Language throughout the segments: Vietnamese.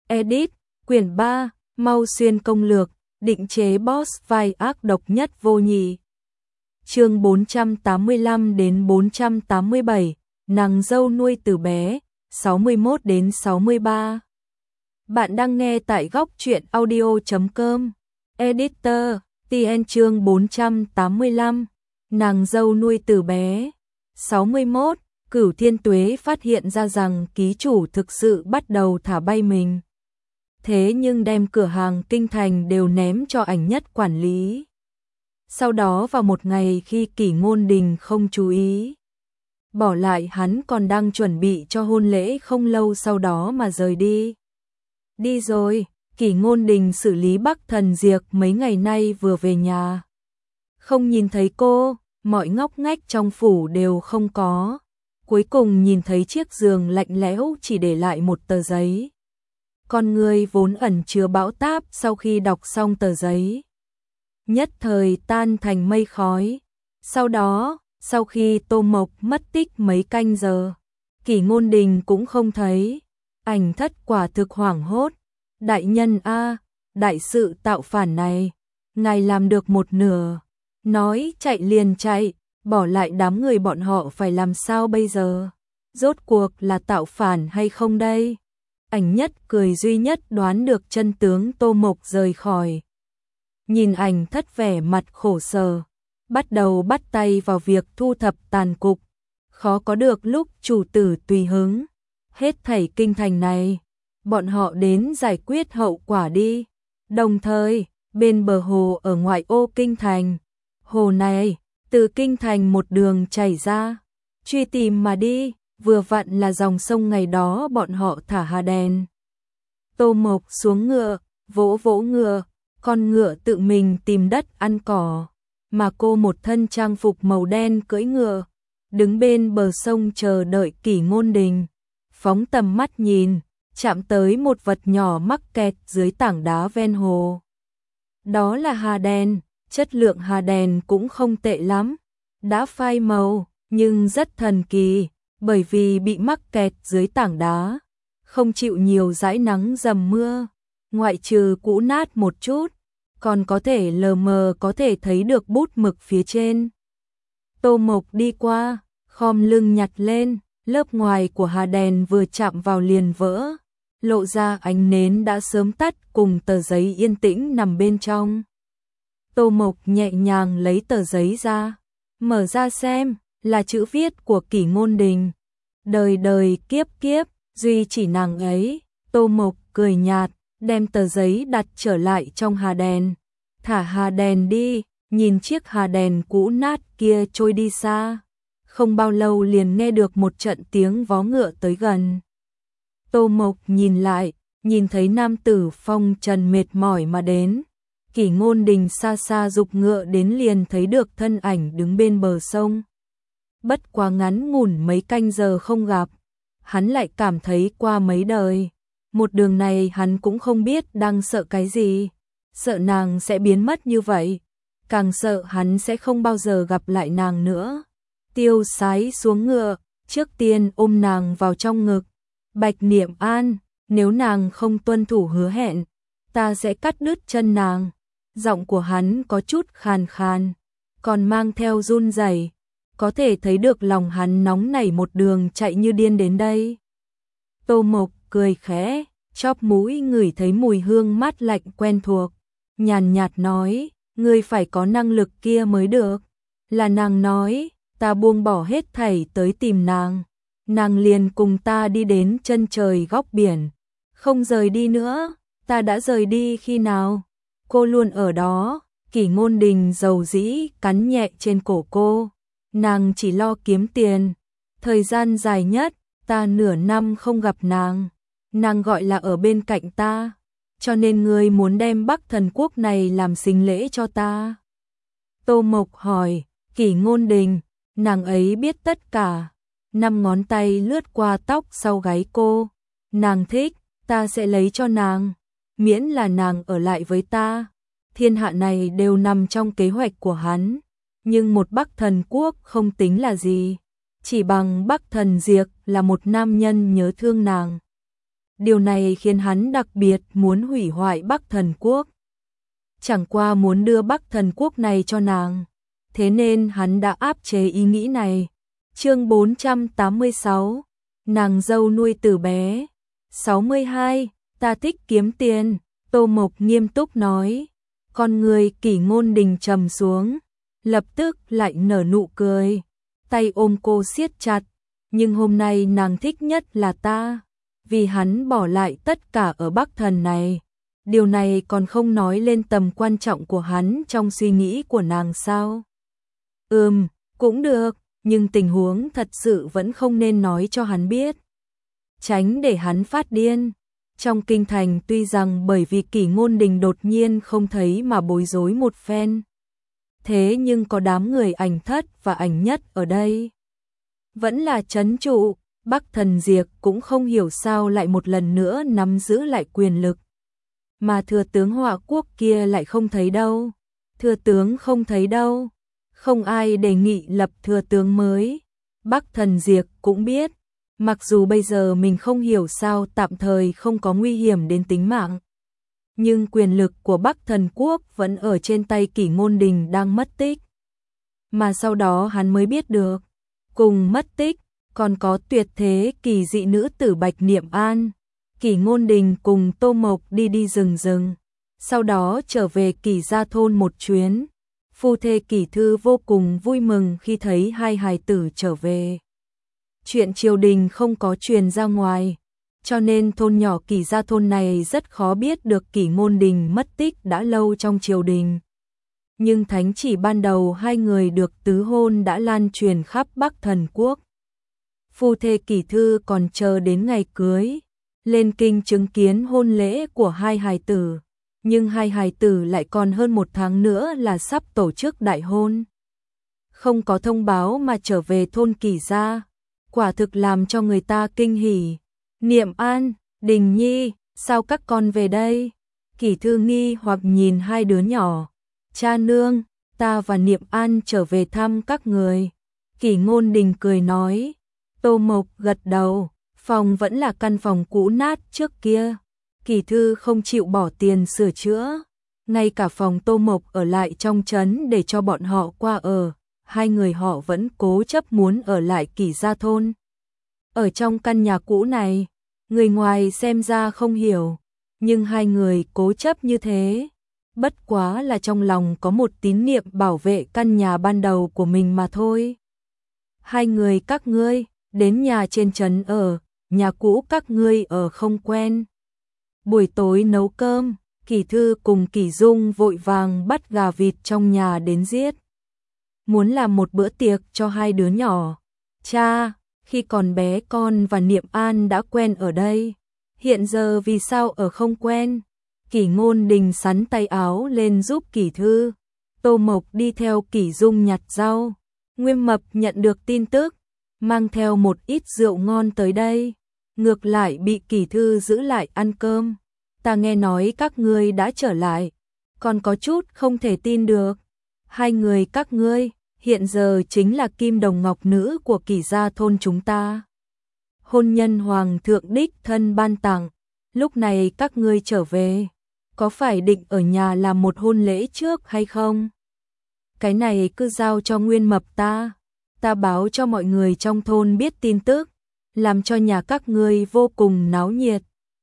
Edit, quyển 3, Mau Xuyên công lược, định chế boss vai ác độc nhất vô nhị. Chương 485 đến 487, nàng dâu nuôi từ bé, 61 đến 63. Bạn đang nghe tại góc truyện audio.com. Editor, TN chương 485, nàng dâu nuôi từ bé. 61, Cửu Thiên Tuế phát hiện ra rằng ký chủ thực sự bắt đầu thả bay mình. Thế nhưng đem cửa hàng kinh thành đều ném cho ảnh nhất quản lý. Sau đó vào một ngày khi Kỷ Ngôn Đình không chú ý, bỏ lại hắn còn đang chuẩn bị cho hôn lễ không lâu sau đó mà rời đi. Đi rồi, Kỷ Ngôn Đình xử lý Bắc Thần Diệp mấy ngày nay vừa về nhà. Không nhìn thấy cô, mọi ngóc ngách trong phủ đều không có. Cuối cùng nhìn thấy chiếc giường lạnh lẽo chỉ để lại một tờ giấy. Con người vốn ẩn chứa bão táp sau khi đọc xong tờ giấy, nhất thời tan thành mây khói. Sau đó, sau khi Tô Mộc mất tích mấy canh giờ, Kỷ Ngôn Đình cũng không thấy. Ảnh thất quả thực hoảng hốt. Đại nhân a, đại sự tạo phản này, ngài làm được một nửa. Nói chạy liền chạy, bỏ lại đám người bọn họ phải làm sao bây giờ? Rốt cuộc là tạo phản hay không đây? Ảnh nhất cười duy nhất đoán được chân tướng Tô Mộc rời khỏi. Nhìn ảnh thất vẻ mặt khổ sở, bắt đầu bắt tay vào việc thu thập tàn cục. Khó có được lúc chủ tử tùy hứng. Hết thảy kinh thành này, bọn họ đến giải quyết hậu quả đi. Đồng thời, bên bờ hồ ở ngoại ô kinh thành, hồ này từ kinh thành một đường chảy ra, truy tìm mà đi, vừa vặn là dòng sông ngày đó bọn họ thả hà đèn. Tô Mộc xuống ngựa, vỗ vỗ ngựa, con ngựa tự mình tìm đất ăn cỏ, mà cô một thân trang phục màu đen cưỡi ngựa, đứng bên bờ sông chờ đợi Kỷ Ngôn Đình. Phóng tầm mắt nhìn, chạm tới một vật nhỏ mắc kẹt dưới tảng đá ven hồ. Đó là hà đèn, chất lượng hà đèn cũng không tệ lắm, đã phai màu, nhưng rất thần kỳ, bởi vì bị mắc kẹt dưới tảng đá, không chịu nhiều dãi nắng dầm mưa, ngoại trừ cũ nát một chút, còn có thể lờ mờ có thể thấy được bút mực phía trên. Tô Mộc đi qua, khom lưng nhặt lên, lớp ngoài của hà đèn vừa chạm vào liền vỡ, lộ ra ánh nến đã sớm tắt cùng tờ giấy yên tĩnh nằm bên trong. Tô Mộc nhẹ nhàng lấy tờ giấy ra, mở ra xem, là chữ viết của Kỷ Ngôn Đình. Đời đời kiếp kiếp, duy chỉ nàng ấy. Tô Mộc cười nhạt, đem tờ giấy đặt trở lại trong hà đèn. Thả hà đèn đi, nhìn chiếc hà đèn cũ nát kia trôi đi xa. Không bao lâu liền nghe được một trận tiếng vó ngựa tới gần. Tô Mộc nhìn lại, nhìn thấy nam tử phong trần mệt mỏi mà đến. Kỷ Ngôn Đình xa xa giục ngựa đến liền thấy được thân ảnh đứng bên bờ sông. Bất quá ngắn ngủn mấy canh giờ không gặp, hắn lại cảm thấy qua mấy đời. Một đường này hắn cũng không biết đang sợ cái gì. Sợ nàng sẽ biến mất như vậy, càng sợ hắn sẽ không bao giờ gặp lại nàng nữa. Tiêu Sái xuống ngựa, trước tiên ôm nàng vào trong ngực. Bạch Niệm An, nếu nàng không tuân thủ hứa hẹn, ta sẽ cắt đứt chân nàng. Giọng của hắn có chút khàn khàn, còn mang theo run rẩy, có thể thấy được lòng hắn nóng nảy một đường chạy như điên đến đây. Tô Mộc cười khẽ, chóp mũi ngửi thấy mùi hương mát lạnh quen thuộc, nhàn nhạt nói, ngươi phải có năng lực kia mới được. Là nàng nói, ta buông bỏ hết thảy tới tìm nàng. Nàng liền cùng ta đi đến chân trời góc biển, không rời đi nữa. Ta đã rời đi khi nào? Cô luôn ở đó. Kỷ Ngôn Đình dầu dĩ cắn nhẹ trên cổ cô. Nàng chỉ lo kiếm tiền. Thời gian dài nhất, ta nửa năm không gặp nàng. Nàng gọi là ở bên cạnh ta. Cho nên ngươi muốn đem Bắc Thần Quốc này làm sinh lễ cho ta. Tô Mộc hỏi, Kỷ Ngôn Đình, nàng ấy biết tất cả. 5 ngón tay lướt qua tóc sau gáy cô. Nàng thích, ta sẽ lấy cho nàng. Miễn là nàng ở lại với ta. Thiên hạ này đều nằm trong kế hoạch của hắn. Nhưng một Bắc Thần Quốc không tính là gì. Chỉ bằng Bắc Thần Diệp là một nam nhân nhớ thương nàng. Điều này khiến hắn đặc biệt muốn hủy hoại Bắc Thần Quốc. Chẳng qua muốn đưa Bắc Thần Quốc này cho nàng. Thế nên hắn đã áp chế ý nghĩ này. Chương 486, nàng dâu nuôi từ bé. 62, ta thích kiếm tiền, Tô Mộc nghiêm túc nói. Con người Kỷ Ngôn Đình trầm xuống, lập tức lại nở nụ cười, tay ôm cô siết chặt. Nhưng hôm nay nàng thích nhất là ta, vì hắn bỏ lại tất cả ở Bắc Thần này. Điều này còn không nói lên tầm quan trọng của hắn trong suy nghĩ của nàng sao? Cũng được, nhưng tình huống thật sự vẫn không nên nói cho hắn biết. Tránh để hắn phát điên. Trong kinh thành tuy rằng bởi vì Kỷ Ngôn Đình đột nhiên không thấy mà bối rối một phen. Thế nhưng có đám người Ảnh Thất và Ảnh Nhất ở đây. Vẫn là trấn trụ, Bắc Thần Diệp cũng không hiểu sao lại một lần nữa nắm giữ lại quyền lực. Mà thừa tướng Họa Quốc kia lại không thấy đâu. Thừa tướng không thấy đâu. Không ai đề nghị lập thừa tướng mới. Bắc Thần Diệp cũng biết, mặc dù bây giờ mình không hiểu sao tạm thời không có nguy hiểm đến tính mạng. Nhưng quyền lực của Bắc Thần Quốc vẫn ở trên tay Kỷ Ngôn Đình đang mất tích. Mà sau đó hắn mới biết được, cùng mất tích, còn có tuyệt thế kỳ dị nữ tử Bạch Niệm An. Kỷ Ngôn Đình cùng Tô Mộc đi rừng. Sau đó trở về Kỷ gia thôn một chuyến. Phu thê Kỷ Thư vô cùng vui mừng khi thấy hai hài tử trở về. Chuyện triều đình không có truyền ra ngoài, cho nên thôn nhỏ Kỷ gia thôn này rất khó biết được Kỷ Ngôn Đình mất tích đã lâu trong triều đình. Nhưng thánh chỉ ban đầu hai người được tứ hôn đã lan truyền khắp Bắc Thần Quốc. Phu thê Kỷ Thư còn chờ đến ngày cưới, lên kinh chứng kiến hôn lễ của hai hài tử. Nhưng hai hài tử lại còn hơn một tháng nữa là sắp tổ chức đại hôn. Không có thông báo mà trở về thôn Kỷ gia, quả thực làm cho người ta kinh hỉ. Niệm An, Đình Nhi, sao các con về đây? Kỷ Thư nghi hoặc nhìn hai đứa nhỏ. Cha nương, ta và Niệm An trở về thăm các người. Kỷ Ngôn Đình cười nói. Tô Mộc gật đầu, phòng vẫn là căn phòng cũ nát trước kia. Kỷ Thư không chịu bỏ tiền sửa chữa, ngay cả phòng Tô Mộc ở lại trong trấn để cho bọn họ qua ở, hai người họ vẫn cố chấp muốn ở lại Kỷ gia thôn. Ở trong căn nhà cũ này, người ngoài xem ra không hiểu, nhưng hai người cố chấp như thế, bất quá là trong lòng có một tín niệm bảo vệ căn nhà ban đầu của mình mà thôi. Hai người các ngươi đến nhà trên trấn ở, nhà cũ các ngươi ở không quen. Buổi tối nấu cơm, Kỷ Thư cùng Kỷ Dung vội vàng bắt gà vịt trong nhà đến giết. Muốn làm một bữa tiệc cho hai đứa nhỏ. Cha, khi còn bé con và Niệm An đã quen ở đây, hiện giờ vì sao ở không quen? Kỷ Ngôn Đình sắn tay áo lên giúp Kỷ Thư. Tô Mộc đi theo Kỷ Dung nhặt rau. Nguyên Mập nhận được tin tức, mang theo một ít rượu ngon tới đây. Ngược lại bị Kỷ Thư giữ lại ăn cơm. Ta nghe nói các ngươi đã trở lại, còn có chút không thể tin được. Hai người các ngươi hiện giờ chính là kim đồng ngọc nữ của Kỷ gia thôn chúng ta. Hôn nhân hoàng thượng đích thân ban tặng, lúc này các ngươi trở về, có phải định ở nhà làm một hôn lễ trước hay không? Cái này cứ giao cho Nguyên Mập ta báo cho mọi người trong thôn biết tin tức, làm cho nhà các ngươi vô cùng náo nhiệt.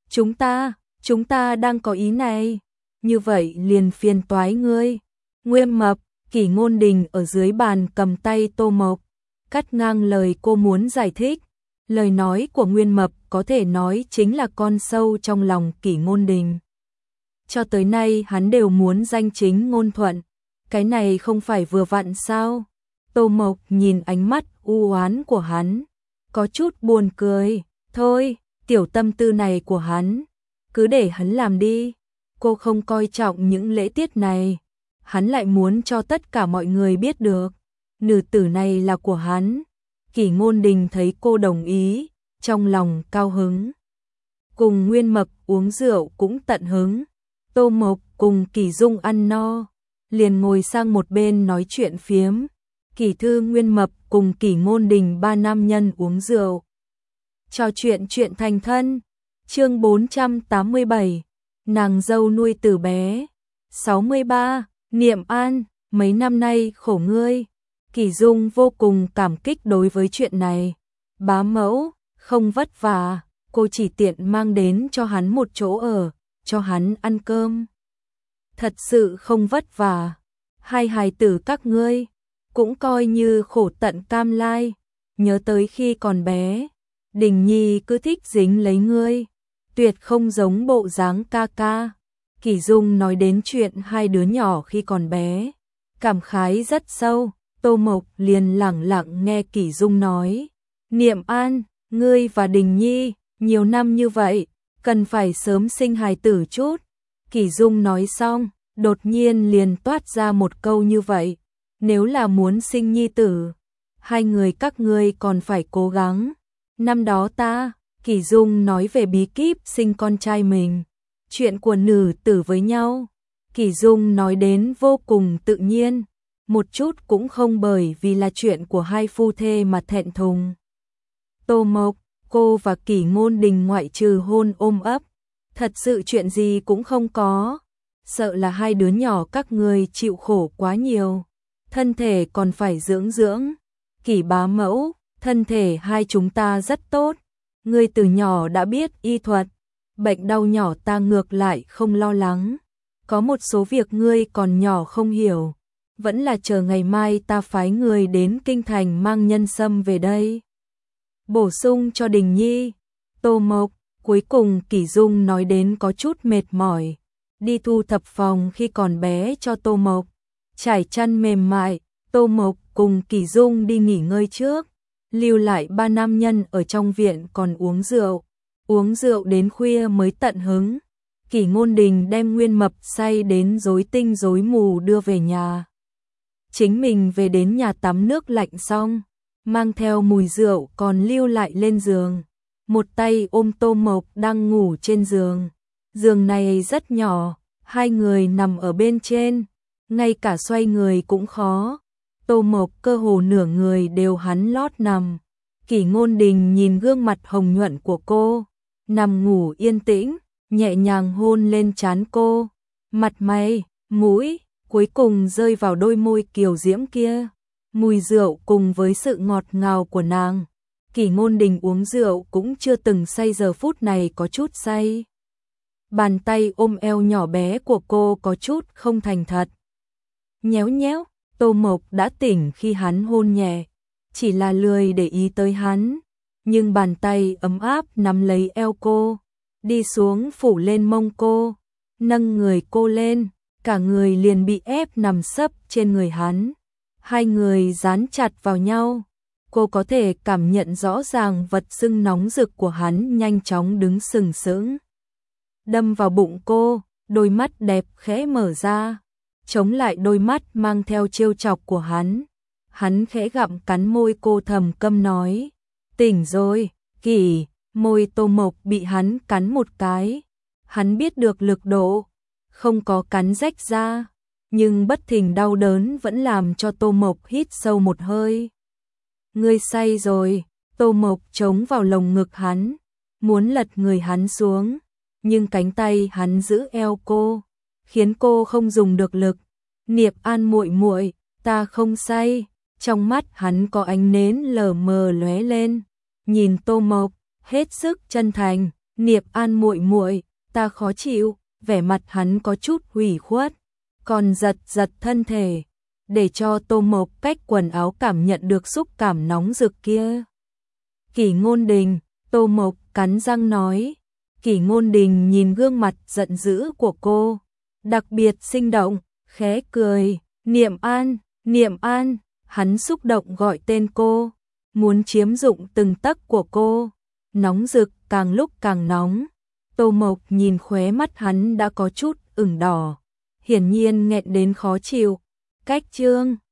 Chúng ta đang có ý này, như vậy liền phiền toái ngươi. Nguyên Mập, Kỷ Ngôn Đình ở dưới bàn cầm tay Tô Mộc, cắt ngang lời cô muốn giải thích. Lời nói của Nguyên Mập có thể nói chính là con sâu trong lòng Kỷ Ngôn Đình. Cho tới nay hắn đều muốn danh chính ngôn thuận, cái này không phải vừa vặn sao? Tô Mộc nhìn ánh mắt u oán của hắn, có chút buồn cười. Thôi, tiểu tâm tư này của hắn, cứ để hắn làm đi. Cô không coi trọng những lễ tiết này, hắn lại muốn cho tất cả mọi người biết được nữ tử này là của hắn. Kỷ Ngôn Đình thấy cô đồng ý, trong lòng cao hứng. Cùng Nguyên Mập uống rượu cũng tận hứng. Tô Mộc cùng Kỷ Dung ăn no, liền ngồi sang một bên nói chuyện phiếm. Kỷ Thư, Nguyên Mập cùng Kỷ Ngôn Đình ba nam nhân uống rượu, trò chuyện thành thân. Chương 487, nàng dâu nuôi từ bé. 63, Niệm An, mấy năm nay khổ ngươi. Kỷ Dung vô cùng cảm kích đối với chuyện này. Bá mẫu, không vất vả, cô chỉ tiện mang đến cho hắn một chỗ ở, cho hắn ăn cơm. Thật sự không vất vả. Hai hài tử các ngươi cũng coi như khổ tận cam lai. Nhớ tới khi còn bé, Đình Nhi cứ thích dính lấy ngươi, tuyệt không giống bộ dáng ca ca. Kỷ Dung nói đến chuyện hai đứa nhỏ khi còn bé, cảm khái rất sâu. Tô Mộc liền lẳng lặng nghe Kỷ Dung nói, Niệm An, ngươi và Đình Nhi, nhiều năm như vậy, cần phải sớm sinh hài tử chút. Kỷ Dung nói xong, đột nhiên liền toát ra một câu như vậy, nếu là muốn sinh nhi tử, hai người các ngươi còn phải cố gắng. Năm đó ta, Kỷ Dung nói về bí kíp sinh con trai mình, chuyện của nữ tử với nhau. Kỷ Dung nói đến vô cùng tự nhiên, một chút cũng không bởi vì là chuyện của hai phu thê mà thẹn thùng. Tô Mộc, cô và Kỷ Ngôn Đình ngoại trừ hôn ôm ấp, thật sự chuyện gì cũng không có. Sợ là hai đứa nhỏ các ngươi chịu khổ quá nhiều, thân thể còn phải dưỡng dưỡng. Kỷ bá mẫu, thân thể hai chúng ta rất tốt, ngươi từ nhỏ đã biết y thuật, bệnh đau nhỏ ta ngược lại không lo lắng. Có một số việc ngươi còn nhỏ không hiểu, vẫn là chờ ngày mai ta phái người đến kinh thành mang nhân sâm về đây, bổ sung cho Đình Nhi. Tô Mộc, cuối cùng Kỷ Dung nói đến có chút mệt mỏi, đi thu thập phòng khi còn bé cho Tô Mộc, trải chăn mềm mại. Tô Mộc cùng Kỷ Dung đi nghỉ ngơi trước, lưu lại ba nam nhân ở trong viện còn uống rượu đến khuya mới tận hứng. Kỷ Ngôn Đình đem Nguyên Mập say đến rối tinh rối mù đưa về nhà. Chính mình về đến nhà tắm nước lạnh xong, mang theo mùi rượu còn lưu lại lên giường, một tay ôm Tô Mộc đang ngủ trên giường. Giường này rất nhỏ, hai người nằm ở bên trên, ngay cả xoay người cũng khó. Tô Mộc cơ hồ nửa người đều hắn lót nằm. Kỷ Ngôn Đình nhìn gương mặt hồng nhuận của cô, nằm ngủ yên tĩnh, nhẹ nhàng hôn lên trán cô, mặt mày, mũi, cuối cùng rơi vào đôi môi kiều diễm kia. Mùi rượu cùng với sự ngọt ngào của nàng, Kỷ Ngôn Đình uống rượu cũng chưa từng say, giờ phút này có chút say. Bàn tay ôm eo nhỏ bé của cô có chút không thành thật. Nhéo nhéo, Tô Mộc đã tỉnh khi hắn hôn nhẹ, chỉ là lười để ý tới hắn, nhưng bàn tay ấm áp nắm lấy eo cô, đi xuống phủ lên mông cô, nâng người cô lên, cả người liền bị ép nằm sấp trên người hắn. Hai người dán chặt vào nhau, cô có thể cảm nhận rõ ràng vật sưng nóng rực của hắn nhanh chóng đứng sừng sững, đâm vào bụng cô, đôi mắt đẹp khẽ mở ra, chống lại đôi mắt mang theo trêu chọc của hắn. Hắn khẽ gặm cắn môi cô, thầm câm nói, tỉnh rồi, Kỷ. Môi Tô Mộc bị hắn cắn một cái, hắn biết được lực độ, không có cắn rách ra, nhưng bất thình đau đớn vẫn làm cho Tô Mộc hít sâu một hơi. Ngươi say rồi. Tô Mộc chống vào lồng ngực hắn, muốn lật người hắn xuống, nhưng cánh tay hắn giữ eo cô, khiến cô không dùng được lực. Niệm An muội muội, ta không say. Trong mắt hắn có ánh nến lờ mờ lóe lên, nhìn Tô Mộc, hết sức chân thành. Niệm An muội muội, ta khó chịu. Vẻ mặt hắn có chút hủy khuất, còn giật giật thân thể, để cho Tô Mộc cách quần áo cảm nhận được xúc cảm nóng rực kia. Kỷ Ngôn Đình. Tô Mộc cắn răng nói. Kỷ Ngôn Đình nhìn gương mặt giận dữ của cô, đặc biệt sinh động, khẽ cười. Niệm An, Niệm An. Hắn xúc động gọi tên cô, muốn chiếm dụng từng tấc của cô, nóng rực càng lúc càng nóng. Tô Mộc nhìn khóe mắt hắn đã có chút ửng đỏ, hiển nhiên nghẹn đến khó chịu. Cách chương